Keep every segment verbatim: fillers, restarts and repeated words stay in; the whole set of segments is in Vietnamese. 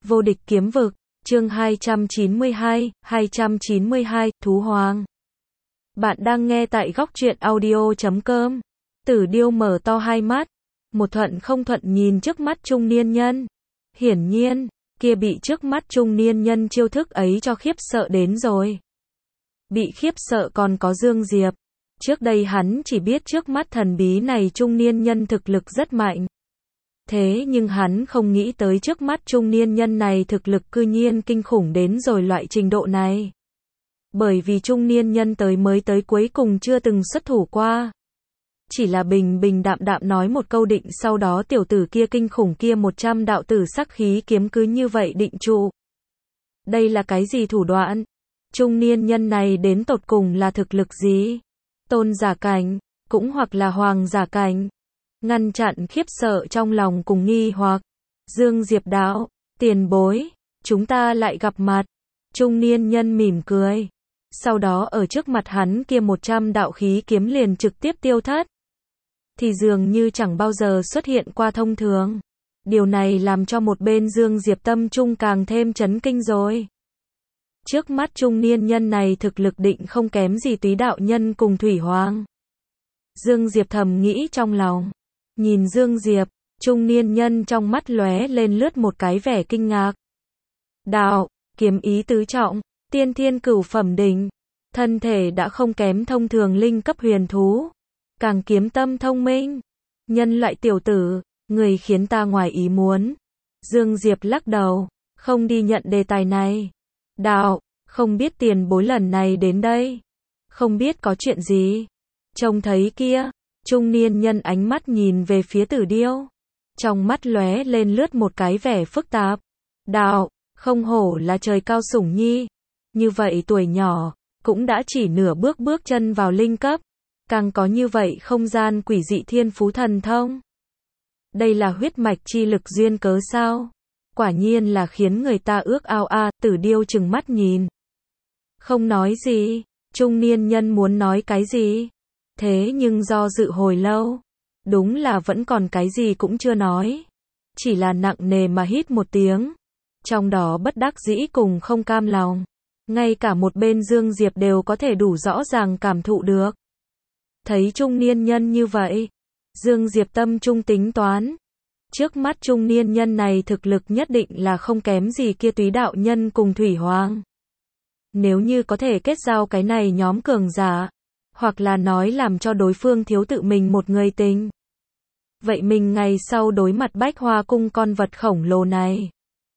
Vô địch kiếm vực, chương hai trăm chín mươi hai, hai trăm chín mươi hai, Thú Hoàng. Bạn đang nghe tại góc truyện audio chấm com. Tử Điêu mở to hai mắt, một thuận không thuận nhìn trước mắt trung niên nhân. Hiển nhiên, kia bị trước mắt trung niên nhân chiêu thức ấy cho khiếp sợ đến rồi. Bị khiếp sợ còn có Dương Diệp. Trước đây hắn chỉ biết trước mắt thần bí này trung niên nhân thực lực rất mạnh. Thế nhưng hắn không nghĩ tới trước mắt trung niên nhân này thực lực cư nhiên kinh khủng đến rồi loại trình độ này. Bởi vì trung niên nhân tới mới tới cuối cùng chưa từng xuất thủ qua. Chỉ là bình bình đạm đạm nói một câu định, sau đó tiểu tử kia kinh khủng kia một trăm đạo tử sắc khí kiếm cứ như vậy định trụ. Đây là cái gì thủ đoạn? Trung niên nhân này đến tột cùng là thực lực gì? Tôn giả cảnh, cũng hoặc là hoàng giả cảnh. Ngăn chặn khiếp sợ trong lòng cùng nghi hoặc. Dương Diệp đạo, tiền bối, chúng ta lại gặp mặt. Trung niên nhân mỉm cười. Sau đó ở trước mặt hắn kia một trăm đạo khí kiếm liền trực tiếp tiêu thất. Thì dường như chẳng bao giờ xuất hiện qua thông thường. Điều này làm cho một bên Dương Diệp tâm trung càng thêm chấn kinh rồi. Trước mắt trung niên nhân này thực lực định không kém gì Túy đạo nhân cùng Thủy Hoàng. Dương Diệp thầm nghĩ trong lòng. Nhìn Dương Diệp, trung niên nhân trong mắt lóe lên lướt một cái vẻ kinh ngạc. Đạo, kiếm ý tứ trọng, tiên thiên cửu phẩm đỉnh, thân thể đã không kém thông thường linh cấp huyền thú, càng kiếm tâm thông minh. Nhân loại tiểu tử, người khiến ta ngoài ý muốn. Dương Diệp lắc đầu, không đi nhận đề tài này. Đạo, không biết tiền bối lần này đến đây, không biết có chuyện gì. Trông thấy kia, trung niên nhân ánh mắt nhìn về phía Tử Điêu, trong mắt lóe lên lướt một cái vẻ phức tạp. Đạo, không hổ là trời cao sủng nhi, như vậy tuổi nhỏ, cũng đã chỉ nửa bước bước chân vào linh cấp, càng có như vậy không gian quỷ dị thiên phú thần thông. Đây là huyết mạch chi lực duyên cớ sao? Quả nhiên là khiến người ta ước ao a. Tử Điêu trừng mắt nhìn, không nói gì. Trung niên nhân muốn nói cái gì, thế nhưng do dự hồi lâu, đúng là vẫn còn cái gì cũng chưa nói, chỉ là nặng nề mà hít một tiếng, trong đó bất đắc dĩ cùng không cam lòng. Ngay cả một bên Dương Diệp đều có thể đủ rõ ràng cảm thụ được. Thấy trung niên nhân như vậy, Dương Diệp tâm trung tính toán, trước mắt trung niên nhân này thực lực nhất định là không kém gì kia Túy đạo nhân cùng Thủy Hoàng. Nếu như có thể kết giao cái này nhóm cường giả, hoặc là nói làm cho đối phương thiếu tự mình một người tình, vậy mình ngày sau đối mặt Bách Hoa cung con vật khổng lồ này,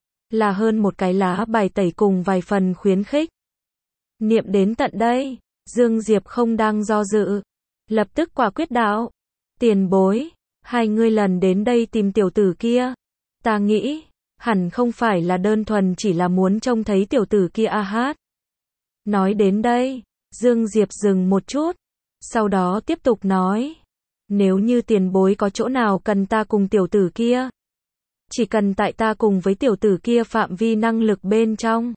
là hơn một cái lá bài tẩy cùng vài phần khuyến khích. Niệm đến tận đây, Dương Diệp không đang do dự, lập tức quả quyết đạo. Tiền bối, hai ngươi lần đến đây tìm tiểu tử kia, ta nghĩ, hẳn không phải là đơn thuần chỉ là muốn trông thấy tiểu tử kia a hát. Nói đến đây, Dương Diệp dừng một chút, sau đó tiếp tục nói. Nếu như tiền bối có chỗ nào cần ta cùng tiểu tử kia, chỉ cần tại ta cùng với tiểu tử kia phạm vi năng lực bên trong,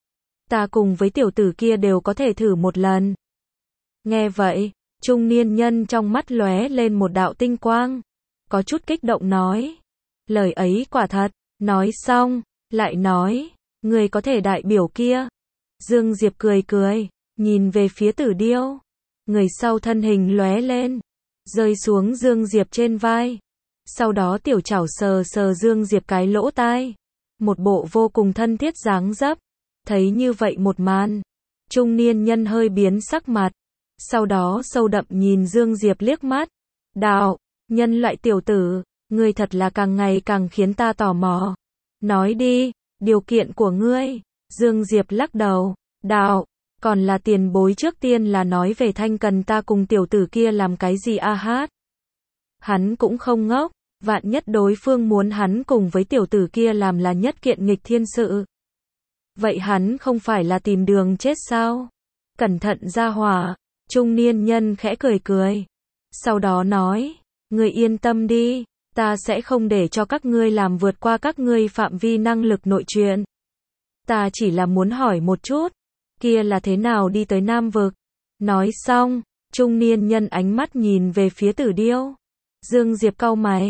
ta cùng với tiểu tử kia đều có thể thử một lần. Nghe vậy, trung niên nhân trong mắt lóe lên một đạo tinh quang, có chút kích động nói. Lời ấy quả thật. Nói xong, lại nói, người có thể đại biểu kia. Dương Diệp cười cười, nhìn về phía Tử Điêu. Người sau thân hình lóe lên, rơi xuống Dương Diệp trên vai. Sau đó tiểu chảo sờ sờ Dương Diệp cái lỗ tai, một bộ vô cùng thân thiết dáng dấp. Thấy như vậy một màn, trung niên nhân hơi biến sắc mặt, sau đó sâu đậm nhìn Dương Diệp liếc mắt. Đạo, nhân loại tiểu tử, ngươi thật là càng ngày càng khiến ta tò mò. Nói đi, điều kiện của ngươi. Dương Diệp lắc đầu, đạo, còn là tiền bối trước tiên là nói về thanh cần ta cùng tiểu tử kia làm cái gì a hát. Hắn cũng không ngốc, vạn nhất đối phương muốn hắn cùng với tiểu tử kia làm là nhất kiện nghịch thiên sự, vậy hắn không phải là tìm đường chết sao? Cẩn thận ra hỏa. Trung niên nhân khẽ cười cười, sau đó nói, ngươi yên tâm đi, ta sẽ không để cho các ngươi làm vượt qua các ngươi phạm vi năng lực nội truyện. Ta chỉ là muốn hỏi một chút, kia là thế nào đi tới Nam Vực? Nói xong, trung niên nhân ánh mắt nhìn về phía Tử Điêu. Dương Diệp cau mày,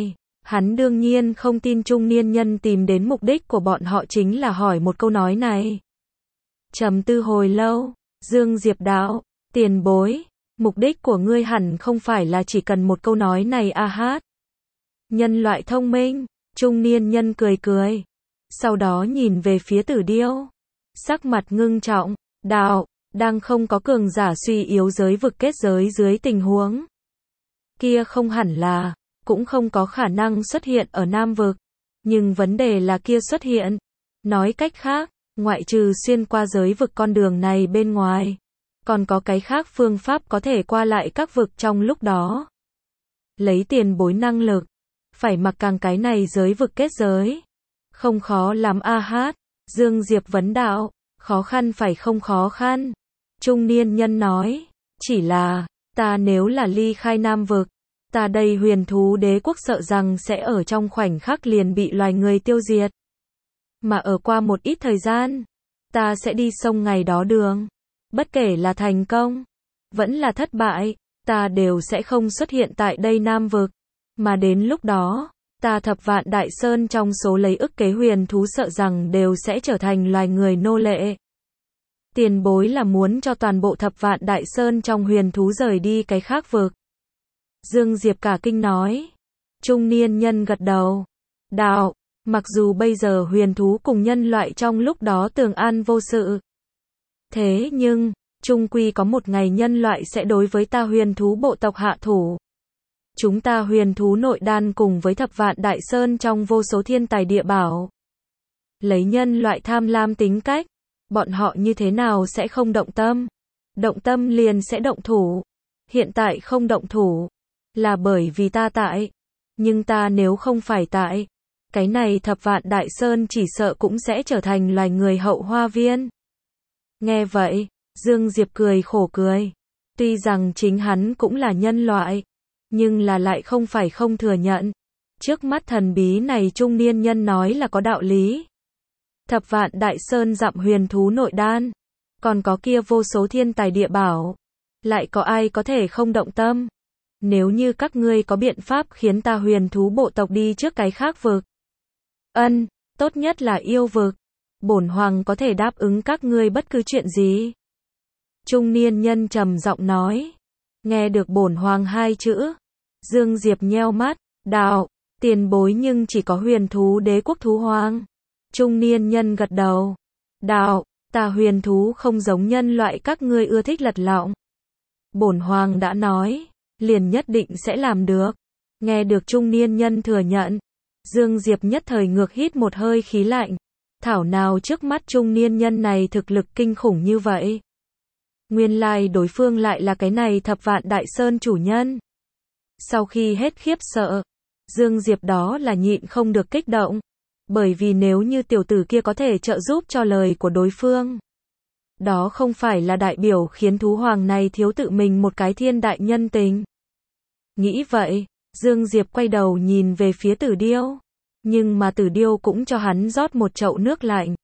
Hắn đương nhiên không tin trung niên nhân tìm đến mục đích của bọn họ chính là hỏi một câu nói này. Trầm tư hồi lâu, Dương Diệp đạo, tiền bối, mục đích của ngươi hẳn không phải là chỉ cần một câu nói này a hát. Nhân loại thông minh, trung niên nhân cười cười. Sau đó nhìn về phía Tử Điêu. Sắc mặt ngưng trọng, đạo, đang không có cường giả suy yếu giới vực kết giới dưới tình huống. Kia không hẳn là, cũng không có khả năng xuất hiện ở Nam vực. Nhưng vấn đề là kia xuất hiện. Nói cách khác, ngoại trừ xuyên qua giới vực con đường này bên ngoài. Còn có cái khác phương pháp có thể qua lại các vực trong lúc đó. Lấy tiền bối năng lực. Phải mặc càng cái này giới vực kết giới. Không khó lắm a hát. Dương Diệp vấn đạo. Khó khăn phải không khó khăn. Trung niên nhân nói. Chỉ là, ta nếu là ly khai Nam vực. Ta đây huyền thú đế quốc sợ rằng sẽ ở trong khoảnh khắc liền bị loài người tiêu diệt. Mà ở qua một ít thời gian. Ta sẽ đi sông ngày đó đường. Bất kể là thành công. Vẫn là thất bại. Ta đều sẽ không xuất hiện tại đây Nam vực. Mà đến lúc đó, ta thập vạn đại sơn trong số lấy ức kế huyền thú sợ rằng đều sẽ trở thành loài người nô lệ. Tiền bối là muốn cho toàn bộ thập vạn đại sơn trong huyền thú rời đi cái khác vực. Dương Diệp cả kinh nói. Trung niên nhân gật đầu. Đạo, mặc dù bây giờ huyền thú cùng nhân loại trong lúc đó tường an vô sự. Thế nhưng, chung quy có một ngày nhân loại sẽ đối với ta huyền thú bộ tộc hạ thủ. Chúng ta huyền thú nội đan cùng với thập vạn đại sơn trong vô số thiên tài địa bảo. Lấy nhân loại tham lam tính cách, bọn họ như thế nào sẽ không động tâm? Động tâm liền sẽ động thủ. Hiện tại không động thủ, là bởi vì ta tại. Nhưng ta nếu không phải tại, cái này thập vạn đại sơn chỉ sợ cũng sẽ trở thành loài người hậu hoa viên. Nghe vậy, Dương Diệp cười khổ cười. Tuy rằng chính hắn cũng là nhân loại, nhưng là lại không phải không thừa nhận. Trước mắt thần bí này trung niên nhân nói là có đạo lý. Thập vạn đại sơn dặm huyền thú nội đan. Còn có kia vô số thiên tài địa bảo. Lại có ai có thể không động tâm? Nếu như các ngươi có biện pháp khiến ta huyền thú bộ tộc đi trước cái khác vực. Ân, tốt nhất là yêu vực. Bổn hoàng có thể đáp ứng các ngươi bất cứ chuyện gì. Trung niên nhân trầm giọng nói. Nghe được bổn hoàng hai chữ. Dương Diệp nheo mắt, đạo, tiền bối nhưng chỉ có huyền thú đế quốc thú hoàng. Trung niên nhân gật đầu. Đạo, ta huyền thú không giống nhân loại các ngươi ưa thích lật lọng. Bổn hoàng đã nói, liền nhất định sẽ làm được. Nghe được trung niên nhân thừa nhận. Dương Diệp nhất thời ngược hít một hơi khí lạnh. Thảo nào trước mắt trung niên nhân này thực lực kinh khủng như vậy. Nguyên lai đối phương lại là cái này thập vạn đại sơn chủ nhân. Sau khi hết khiếp sợ, Dương Diệp đó là nhịn không được kích động. Bởi vì nếu như tiểu tử kia có thể trợ giúp cho lời của đối phương. Đó không phải là đại biểu khiến thú hoàng này thiếu tự mình một cái thiên đại nhân tình. Nghĩ vậy, Dương Diệp quay đầu nhìn về phía Tử Điêu. Nhưng mà Tử Điêu cũng cho hắn rót một chậu nước lạnh.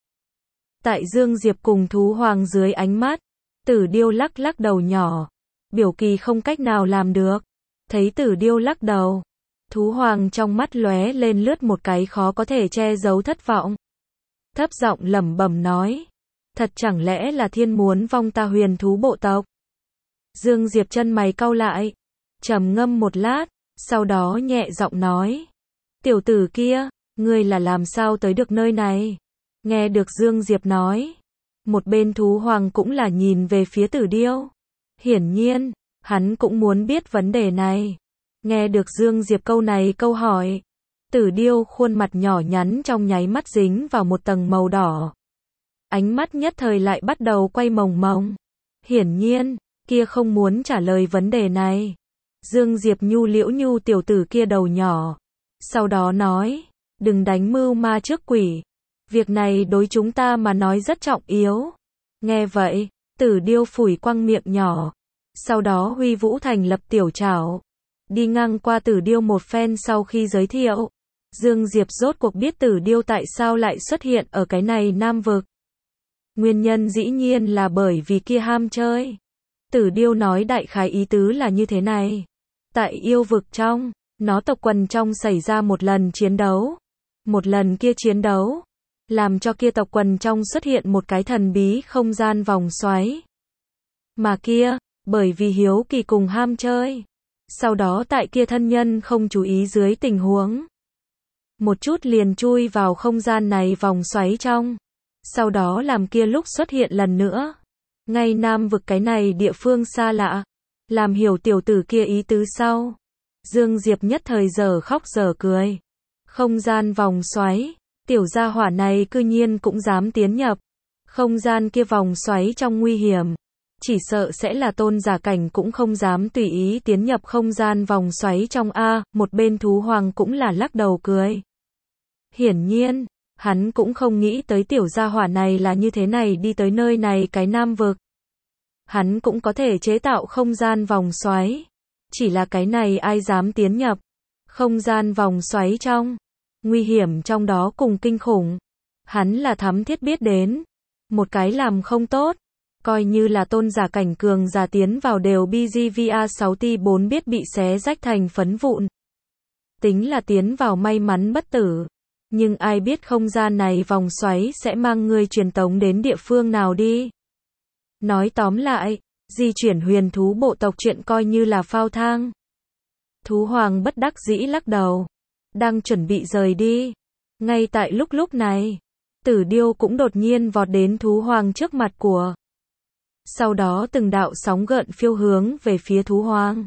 Tại Dương Diệp cùng thú hoàng dưới ánh mắt, Tử Điêu lắc lắc đầu nhỏ. Biểu kỳ không cách nào làm được. Thấy Tử Điêu lắc đầu, thú hoàng trong mắt lóe lên lướt một cái khó có thể che giấu thất vọng. Thấp giọng lẩm bẩm nói. Thật chẳng lẽ là thiên muốn vong ta huyền thú bộ tộc? Dương Diệp chân mày cau lại. Trầm ngâm một lát, sau đó nhẹ giọng nói. Tiểu tử kia, ngươi là làm sao tới được nơi này? Nghe được Dương Diệp nói. Một bên thú hoàng cũng là nhìn về phía Tử Điêu. Hiển nhiên, hắn cũng muốn biết vấn đề này. Nghe được Dương Diệp câu này câu hỏi. Tử Điêu khuôn mặt nhỏ nhắn trong nháy mắt dính vào một tầng màu đỏ. Ánh mắt nhất thời lại bắt đầu quay mồng mồng. Hiển nhiên, kia không muốn trả lời vấn đề này. Dương Diệp nhu liễu nhu tiểu tử kia đầu nhỏ. Sau đó nói, đừng đánh mưu ma trước quỷ. Việc này đối chúng ta mà nói rất trọng yếu. Nghe vậy, Tử Điêu phủi quăng miệng nhỏ. Sau đó huy vũ thành lập tiểu trảo. Đi ngang qua Tử Điêu một phen sau khi giới thiệu. Dương Diệp rốt cuộc biết Tử Điêu tại sao lại xuất hiện ở cái này Nam vực. Nguyên nhân dĩ nhiên là bởi vì kia ham chơi. Tử Điêu nói đại khái ý tứ là như thế này. Tại yêu vực trong, nó tộc quần trong xảy ra một lần chiến đấu. Một lần kia chiến đấu, làm cho kia tộc quần trong xuất hiện một cái thần bí không gian vòng xoáy. Mà kia, bởi vì hiếu kỳ cùng ham chơi. Sau đó tại kia thân nhân không chú ý dưới tình huống. Một chút liền chui vào không gian này vòng xoáy trong. Sau đó làm kia lúc xuất hiện lần nữa. Ngay Nam vực cái này địa phương xa lạ. Làm hiểu tiểu tử kia ý tứ sau. Dương Diệp nhất thời giờ khóc giờ cười. Không gian vòng xoáy. Tiểu gia hỏa này cư nhiên cũng dám tiến nhập. Không gian kia vòng xoáy trong nguy hiểm. Chỉ sợ sẽ là tôn giả cảnh cũng không dám tùy ý tiến nhập không gian vòng xoáy trong A. Một bên thú hoàng cũng là lắc đầu cười. Hiển nhiên, hắn cũng không nghĩ tới tiểu gia hỏa này là như thế này đi tới nơi này cái Nam vực. Hắn cũng có thể chế tạo không gian vòng xoáy. Chỉ là cái này ai dám tiến nhập. Không gian vòng xoáy trong. Nguy hiểm trong đó cùng kinh khủng. Hắn là thắm thiết biết đến. Một cái làm không tốt. Coi như là tôn giả cảnh cường giả tiến vào đều bê giê vê a sáu T bốn biết bị xé rách thành phấn vụn. Tính là tiến vào may mắn bất tử. Nhưng ai biết không gian này vòng xoáy sẽ mang người truyền tống đến địa phương nào đi. Nói tóm lại, di chuyển huyền thú bộ tộc chuyện coi như là phao thang. Thú hoàng bất đắc dĩ lắc đầu. Đang chuẩn bị rời đi. Ngay tại lúc lúc này, Tử Điêu cũng đột nhiên vọt đến thú hoàng trước mặt của. Sau đó từng đạo sóng gợn phiêu hướng về phía thú hoàng.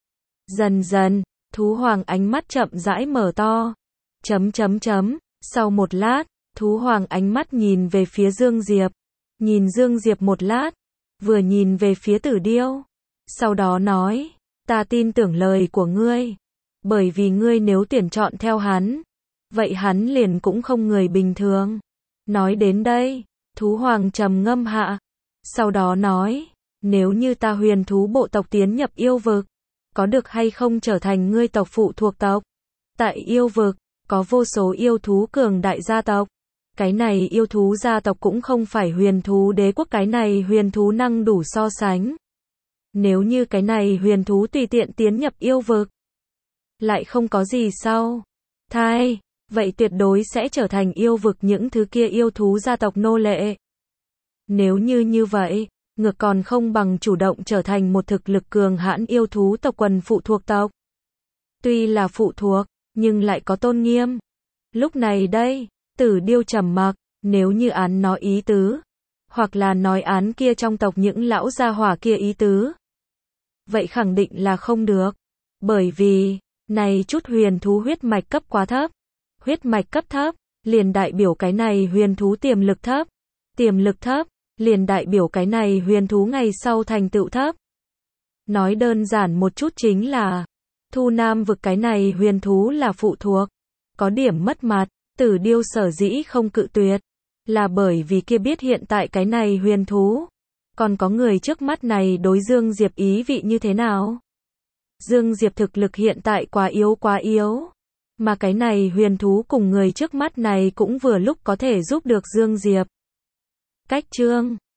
Dần dần, thú hoàng ánh mắt chậm rãi mở to. Chấm chấm chấm, sau một lát, thú hoàng ánh mắt nhìn về phía Dương Diệp. Nhìn Dương Diệp một lát, vừa nhìn về phía Tử Điêu. Sau đó nói, ta tin tưởng lời của ngươi. Bởi vì ngươi nếu tuyển chọn theo hắn, vậy hắn liền cũng không người bình thường. Nói đến đây, thú hoàng trầm ngâm hạ. Sau đó nói, nếu như ta huyền thú bộ tộc tiến nhập yêu vực, có được hay không trở thành ngươi tộc phụ thuộc tộc? Tại yêu vực, có vô số yêu thú cường đại gia tộc. Cái này yêu thú gia tộc cũng không phải huyền thú đế quốc cái này huyền thú năng đủ so sánh. Nếu như cái này huyền thú tùy tiện tiến nhập yêu vực, lại không có gì sau thai, vậy tuyệt đối sẽ trở thành yêu vực những thứ kia yêu thú gia tộc nô lệ. Nếu như như vậy, ngược còn không bằng chủ động trở thành một thực lực cường hãn yêu thú tộc quần phụ thuộc tộc. Tuy là phụ thuộc, nhưng lại có tôn nghiêm. Lúc này đây, Tử Điêu trầm mặc, nếu như án nói ý tứ, hoặc là nói án kia trong tộc những lão gia hỏa kia ý tứ, vậy khẳng định là không được. Bởi vì, này chút huyền thú huyết mạch cấp quá thấp. Huyết mạch cấp thấp, liền đại biểu cái này huyền thú tiềm lực thấp. Tiềm lực thấp, liền đại biểu cái này huyền thú ngày sau thành tựu thấp. Nói đơn giản một chút chính là, Thu Nam vực cái này huyền thú là phụ thuộc. Có điểm mất mặt, Tử Điêu sở dĩ không cự tuyệt, là bởi vì kia biết hiện tại cái này huyền thú. Còn có người trước mắt này đối Dương Diệp ý vị như thế nào? Dương Diệp thực lực hiện tại quá yếu quá yếu. Mà cái này huyền thú cùng người trước mắt này cũng vừa lúc có thể giúp được Dương Diệp. Cách chương